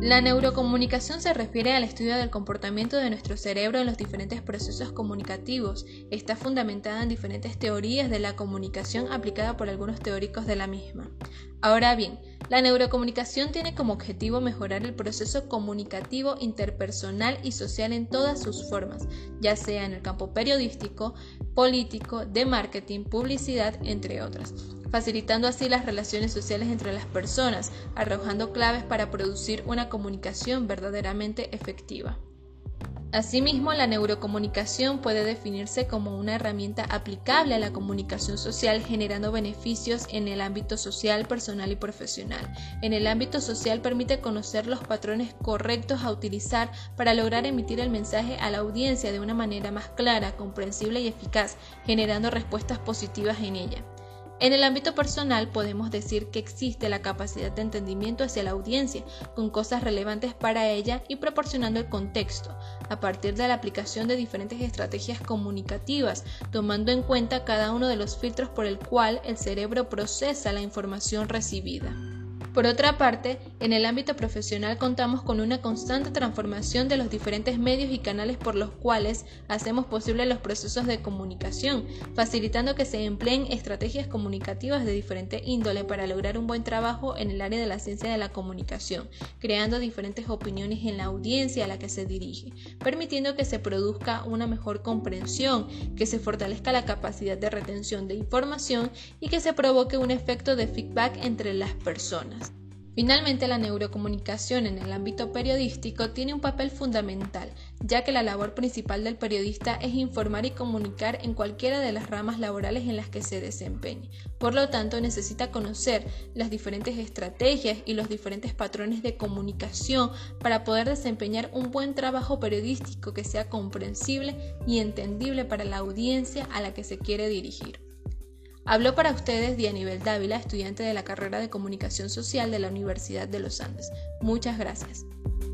La neurocomunicación se refiere al estudio del comportamiento de nuestro cerebro en los diferentes procesos comunicativos. Está fundamentada en diferentes teorías de la comunicación aplicada por algunos teóricos de la misma. Ahora bien, la neurocomunicación tiene como objetivo mejorar el proceso comunicativo interpersonal y social en todas sus formas, ya sea en el campo periodístico, político, de marketing, publicidad, entre otras, facilitando así las relaciones sociales entre las personas, arrojando claves para producir una comunicación verdaderamente efectiva. Asimismo, la neurocomunicación puede definirse como una herramienta aplicable a la comunicación social, generando beneficios en el ámbito social, personal y profesional. En el ámbito social permite conocer los patrones correctos a utilizar para lograr emitir el mensaje a la audiencia de una manera más clara, comprensible y eficaz, generando respuestas positivas en ella. En el ámbito personal podemos decir que existe la capacidad de entendimiento hacia la audiencia, con cosas relevantes para ella y proporcionando el contexto, a partir de la aplicación de diferentes estrategias comunicativas, tomando en cuenta cada uno de los filtros por el cual el cerebro procesa la información recibida. Por otra parte, en el ámbito profesional contamos con una constante transformación de los diferentes medios y canales por los cuales hacemos posible los procesos de comunicación, facilitando que se empleen estrategias comunicativas de diferente índole para lograr un buen trabajo en el área de la ciencia de la comunicación, creando diferentes opiniones en la audiencia a la que se dirige, permitiendo que se produzca una mejor comprensión, que se fortalezca la capacidad de retención de información y que se provoque un efecto de feedback entre las personas. Finalmente, la neurocomunicación en el ámbito periodístico tiene un papel fundamental, ya que la labor principal del periodista es informar y comunicar en cualquiera de las ramas laborales en las que se desempeñe. Por lo tanto, necesita conocer las diferentes estrategias y los diferentes patrones de comunicación para poder desempeñar un buen trabajo periodístico que sea comprensible y entendible para la audiencia a la que se quiere dirigir. Habló para ustedes Dianibel Dávila, estudiante de la carrera de Comunicación Social de la Universidad de los Andes. Muchas gracias.